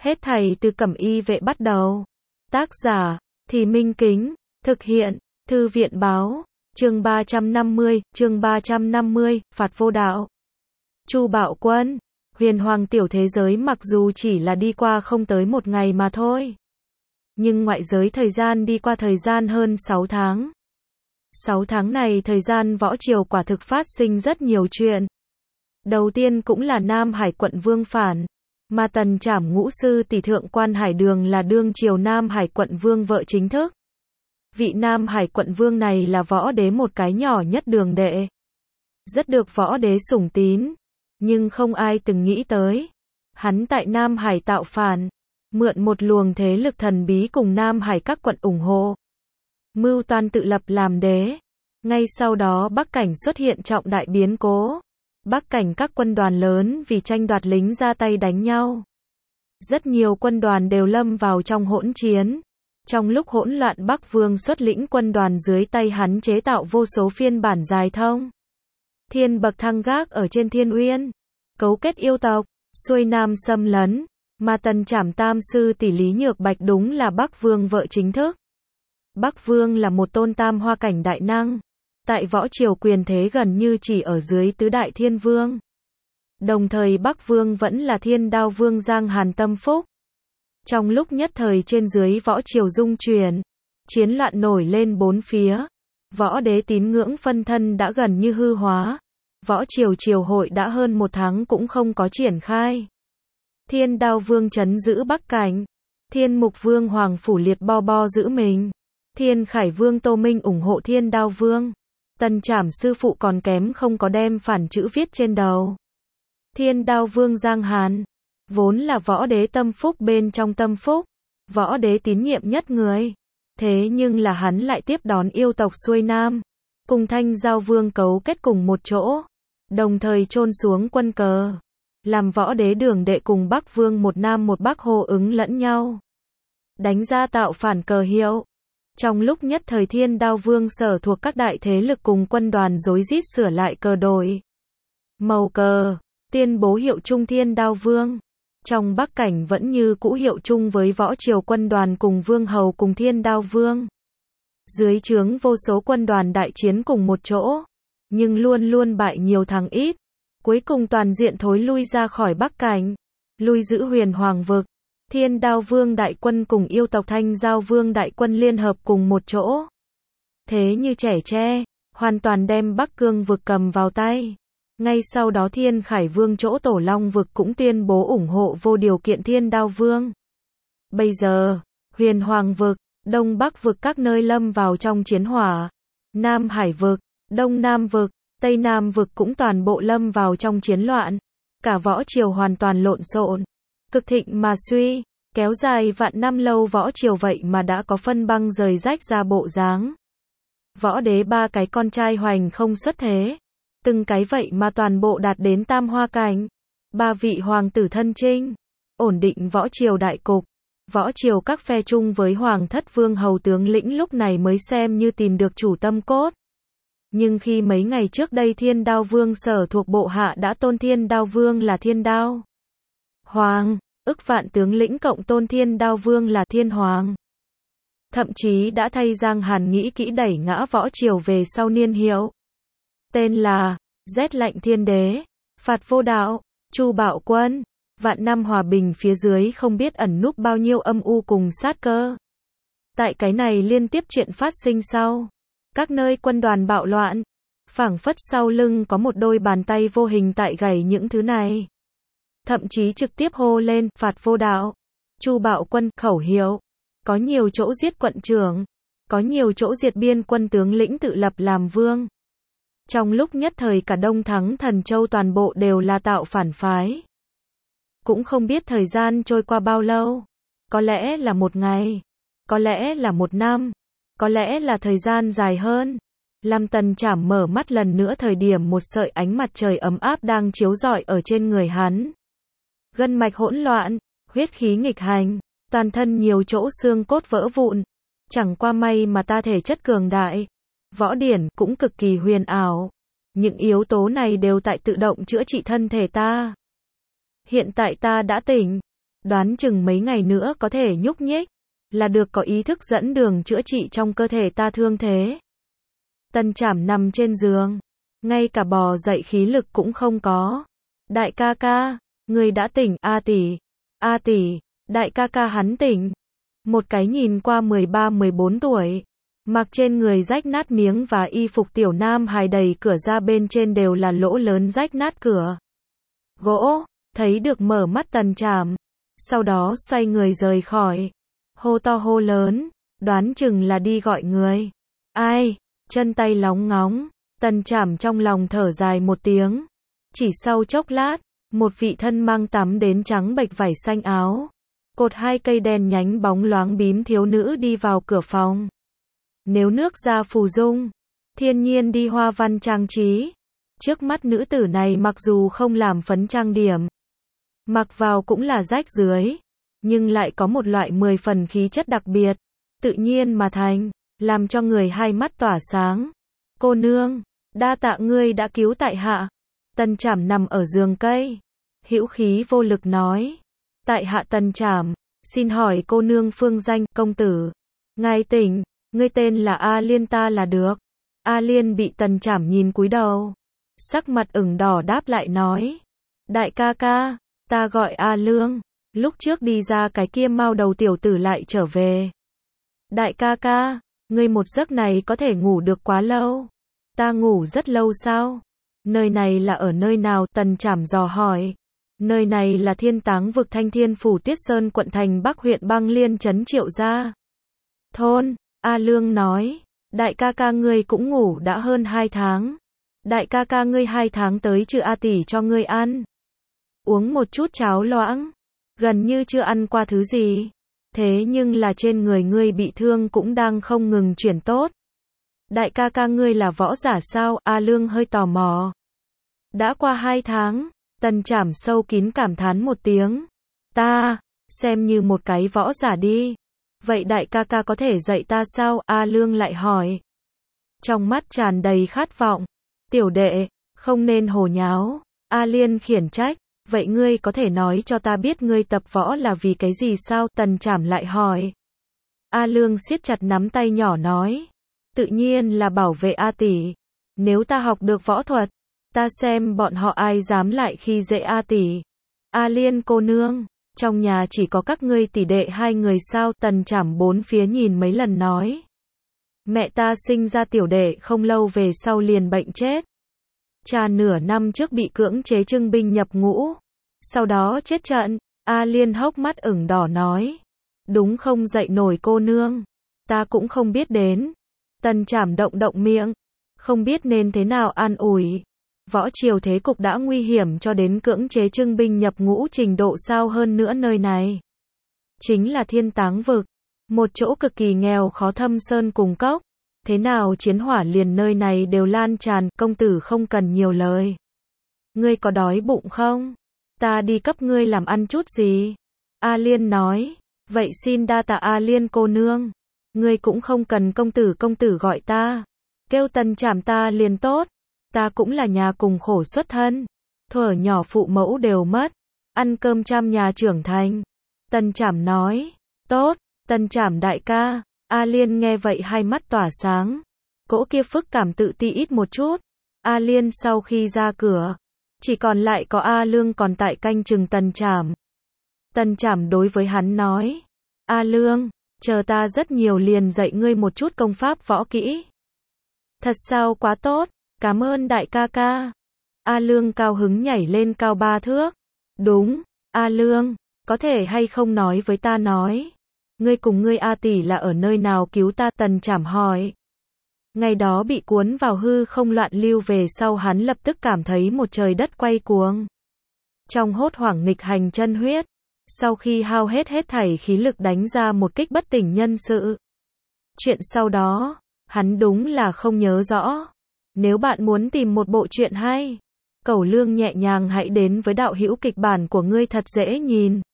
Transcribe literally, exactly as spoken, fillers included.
Hết thảy từ Cẩm Y Vệ bắt đầu. Tác giả, Thì Minh Kính, thực hiện, Thư viện báo, chương ba trăm năm mươi, chương ba trăm năm mươi, Phạt Vô Đạo. Chu Bạo Quân, huyền hoàng tiểu thế giới mặc dù chỉ là đi qua không tới một ngày mà thôi. Nhưng ngoại giới thời gian đi qua thời gian hơn sáu tháng. sáu tháng này thời gian võ triều quả thực phát sinh rất nhiều chuyện. Đầu tiên cũng là Nam Hải quận vương phản, mà Tần Trảm ngũ sư tỷ thượng quan Hải Đường là đương triều Nam Hải quận vương vợ chính thức. Vị Nam Hải quận vương này là võ đế một cái nhỏ nhất đường đệ. Rất được võ đế sủng tín, nhưng không ai từng nghĩ tới. Hắn tại Nam Hải tạo phản, mượn một luồng thế lực thần bí cùng Nam Hải các quận ủng hộ. Mưu toan tự lập làm đế. Ngay sau đó Bắc Cảnh xuất hiện trọng đại biến cố. Bắc Cảnh các quân đoàn lớn vì tranh đoạt lính ra tay đánh nhau. Rất nhiều quân đoàn đều lâm vào trong hỗn chiến. Trong lúc hỗn loạn Bắc Vương xuất lĩnh quân đoàn dưới tay hắn chế tạo vô số phiên bản dài thông. Thiên bậc thang gác ở trên Thiên Uyên. Cấu kết yêu tộc, xuôi nam xâm lấn. Mà Tần Trảm tam sư tỷ Lý Nhược Bạch đúng là Bắc Vương vợ chính thức. Bắc Vương là một tôn tam hoa cảnh đại năng. Tại võ triều quyền thế gần như chỉ ở dưới tứ đại thiên vương. Đồng thời Bắc Vương vẫn là Thiên Đao Vương Giang Hàn tâm phúc. Trong lúc nhất thời trên dưới võ triều dung chuyển, chiến loạn nổi lên bốn phía. Võ đế tín ngưỡng phân thân đã gần như hư hóa. Võ triều triều hội đã hơn một tháng cũng không có triển khai. Thiên Đao Vương trấn giữ Bắc Cảnh. Thiên Mục Vương Hoàng Phủ Liệt Bo Bo giữ mình. Thiên Khải Vương Tô Minh ủng hộ Thiên Đao Vương. Tần Trảm sư phụ còn kém không có đem phản chữ viết trên đầu. Thiên Đao Vương Giang Hàn, vốn là võ đế tâm phúc bên trong tâm phúc, võ đế tín nhiệm nhất người. Thế nhưng là hắn lại tiếp đón yêu tộc xuôi nam, cùng Thanh Giao Vương cấu kết cùng một chỗ, đồng thời chôn xuống quân cờ, làm võ đế đường đệ cùng Bắc Vương một nam một bắc hô ứng lẫn nhau, đánh ra tạo phản cờ hiệu. Trong lúc nhất thời Thiên Đao Vương sở thuộc các đại thế lực cùng quân đoàn rối rít sửa lại cờ đổi màu cờ, tuyên bố hiệu chung Thiên Đao Vương. Trong Bắc Cảnh vẫn như cũ hiệu chung với võ triều quân đoàn cùng Vương Hầu cùng Thiên Đao Vương. Dưới trướng vô số quân đoàn đại chiến cùng một chỗ, nhưng luôn luôn bại nhiều thắng ít. Cuối cùng toàn diện thối lui ra khỏi Bắc Cảnh, lui giữ huyền hoàng vực. Thiên Đao Vương đại quân cùng yêu tộc Thanh Giao Vương đại quân liên hợp cùng một chỗ. Thế như trẻ tre, hoàn toàn đem Bắc Cương vực cầm vào tay. Ngay sau đó Thiên Khải Vương chỗ Tổ Long vực cũng tuyên bố ủng hộ vô điều kiện Thiên Đao Vương. Bây giờ, huyền hoàng vực, Đông Bắc vực các nơi lâm vào trong chiến hỏa. Nam Hải vực, Đông Nam vực, Tây Nam vực cũng toàn bộ lâm vào trong chiến loạn. Cả võ triều hoàn toàn lộn xộn. Cực thịnh mà suy, kéo dài vạn năm lâu võ triều vậy mà đã có phân băng rời rách ra bộ dáng. Võ đế ba cái con trai hoành không xuất thế, từng cái vậy mà toàn bộ đạt đến tam hoa cảnh. Ba vị hoàng tử thân chinh, ổn định võ triều đại cục. Võ triều các phe chung với hoàng thất vương hầu tướng lĩnh lúc này mới xem như tìm được chủ tâm cốt. Nhưng khi mấy ngày trước đây Thiên Đao Vương sở thuộc bộ hạ đã tôn Thiên Đao Vương là Thiên Đao Hoàng, ức vạn tướng lĩnh cộng tôn Thiên Đao Vương là Thiên Hoàng. Thậm chí đã thay Giang Hàn nghĩ kỹ đẩy ngã võ triều về sau niên hiệu. Tên là, rét lạnh thiên đế, phạt vô đạo, Chu Bạo Quân. Vạn năm hòa bình phía dưới không biết ẩn núp bao nhiêu âm u cùng sát cơ. Tại cái này liên tiếp chuyện phát sinh sau. Các nơi quân đoàn bạo loạn. Phảng phất sau lưng có một đôi bàn tay vô hình tại gảy những thứ này. Thậm chí trực tiếp hô lên, phạt vô đạo, Chu Bạo Quân, khẩu hiệu. Có nhiều chỗ giết quận trưởng, có nhiều chỗ diệt biên quân tướng lĩnh tự lập làm vương. Trong lúc nhất thời cả Đông Thắng Thần Châu toàn bộ đều là tạo phản phái. Cũng không biết thời gian trôi qua bao lâu. Có lẽ là một ngày, có lẽ là một năm, có lẽ là thời gian dài hơn. Làm Tần Trảm mở mắt lần nữa thời điểm một sợi ánh mặt trời ấm áp đang chiếu rọi ở trên người hắn. Gân mạch hỗn loạn, huyết khí nghịch hành, toàn thân nhiều chỗ xương cốt vỡ vụn. Chẳng qua may mà ta thể chất cường đại, võ điển cũng cực kỳ huyền ảo. Những yếu tố này đều tại tự động chữa trị thân thể ta. Hiện tại ta đã tỉnh, đoán chừng mấy ngày nữa có thể nhúc nhích, là được có ý thức dẫn đường chữa trị trong cơ thể ta thương thế. Tần Trảm nằm trên giường, ngay cả bò dậy khí lực cũng không có. Đại ca ca, người đã tỉnh, A tỷ, A tỷ, đại ca ca hắn tỉnh. Một cái nhìn qua mười ba mười bốn tuổi, mặc trên người rách nát miếng và y phục tiểu nam hài đầy cửa ra bên trên đều là lỗ lớn rách nát cửa gỗ, thấy được mở mắt Tần Trảm, sau đó xoay người rời khỏi, hô to hô lớn, đoán chừng là đi gọi người. Ai, chân tay lóng ngóng, Tần Trảm trong lòng thở dài một tiếng. Chỉ sau chốc lát, một vị thân mang tắm đến trắng bệch vải xanh áo, cột hai cây đèn nhánh bóng loáng bím thiếu nữ đi vào cửa phòng. Nếu nước da phù dung, thiên nhiên đi hoa văn trang trí. Trước mắt nữ tử này mặc dù không làm phấn trang điểm, mặc vào cũng là rách rưới, nhưng lại có một loại mười phần khí chất đặc biệt, tự nhiên mà thành, làm cho người hai mắt tỏa sáng. Cô nương, đa tạ ngươi đã cứu tại hạ. Tần Trảm nằm ở giường cây, hữu khí vô lực nói. Tại hạ Tần Trảm, xin hỏi cô nương phương danh. Công tử, ngài tỉnh, ngươi tên là A Liên ta là được. A Liên bị Tần Trảm nhìn cúi đầu, sắc mặt ửng đỏ đáp lại nói. Đại ca ca, ta gọi A Lương, lúc trước đi ra cái kia mao đầu tiểu tử lại trở về. Đại ca ca, ngươi một giấc này có thể ngủ được quá lâu? Ta ngủ rất lâu sao? Nơi này là ở nơi nào? Tần Trảm dò hỏi. Nơi này là Thiên Táng vực Thanh Thiên phủ Tuyết Sơn quận thành Bắc huyện Băng Liên trấn Triệu Gia thôn. A Lương nói. Đại ca ca ngươi cũng ngủ đã hơn hai tháng. Đại ca ca ngươi hai tháng tới chưa? A tỷ cho ngươi ăn uống một chút cháo loãng, gần như chưa ăn qua thứ gì. Thế nhưng là trên người ngươi bị thương cũng đang không ngừng chuyển tốt. Đại ca ca ngươi là võ giả sao? A Lương hơi tò mò. Đã qua hai tháng, Tần Trảm sâu kín cảm thán một tiếng. Ta, xem như một cái võ giả đi. Vậy đại ca ca có thể dạy ta sao? A Lương lại hỏi. Trong mắt tràn đầy khát vọng. Tiểu đệ, không nên hồ nháo. A Liên khiển trách. Vậy ngươi có thể nói cho ta biết ngươi tập võ là vì cái gì sao? Tần Trảm lại hỏi. A Lương siết chặt nắm tay nhỏ nói. Tự nhiên là bảo vệ A tỷ. Nếu ta học được võ thuật, ta xem bọn họ ai dám lại khi dễ A tỷ. A Liên cô nương, trong nhà chỉ có các ngươi tỷ đệ hai người sao? Tần Trảm bốn phía nhìn mấy lần nói. Mẹ ta sinh ra tiểu đệ không lâu về sau liền bệnh chết. Cha nửa năm trước bị cưỡng chế trưng binh nhập ngũ, sau đó chết trận. A Liên hốc mắt ửng đỏ nói. Đúng không dậy nổi cô nương, ta cũng không biết đến. Tần Trảm động động miệng, không biết nên thế nào an ủi. Võ triều thế cục đã nguy hiểm cho đến cưỡng chế trưng binh nhập ngũ trình độ sao hơn nữa nơi này. Chính là Thiên Táng vực, một chỗ cực kỳ nghèo khó thâm sơn cùng cốc. Thế nào chiến hỏa liền nơi này đều lan tràn, công tử không cần nhiều lời. Ngươi có đói bụng không? Ta đi cấp ngươi làm ăn chút gì? A Liên nói. Vậy xin đa tạ A Liên cô nương. Ngươi cũng không cần công tử công tử gọi ta. Kêu Tần Trảm ta liền tốt. Ta cũng là nhà cùng khổ xuất thân. Thuở nhỏ phụ mẫu đều mất. Ăn cơm trăm nhà trưởng thành. Tần Trảm nói. Tốt, Tần Trảm đại ca. A Liên nghe vậy hai mắt tỏa sáng. Cỗ kia phức cảm tự ti ít một chút. A Liên sau khi ra cửa, chỉ còn lại có A Lương còn tại canh chừng Tần Trảm. Tần Trảm đối với hắn nói. A Lương, chờ ta rất nhiều liền dạy ngươi một chút công pháp võ kỹ. Thật sao? Quá tốt, cảm ơn đại ca ca. A Lương cao hứng nhảy lên cao ba thước. Đúng, A Lương, có thể hay không nói với ta nói. Ngươi cùng ngươi A tỷ là ở nơi nào cứu ta? Tần Trảm hỏi. Ngày đó bị cuốn vào hư không loạn lưu về sau hắn lập tức cảm thấy một trời đất quay cuồng. Trong hốt hoảng nghịch hành chân huyết, sau khi hao hết hết thảy khí lực đánh ra một kích bất tỉnh nhân sự. Chuyện sau đó, hắn đúng là không nhớ rõ. Nếu bạn muốn tìm một bộ truyện hay, Cẩu Lương nhẹ nhàng hãy đến với đạo hữu kịch bản của ngươi thật dễ nhìn.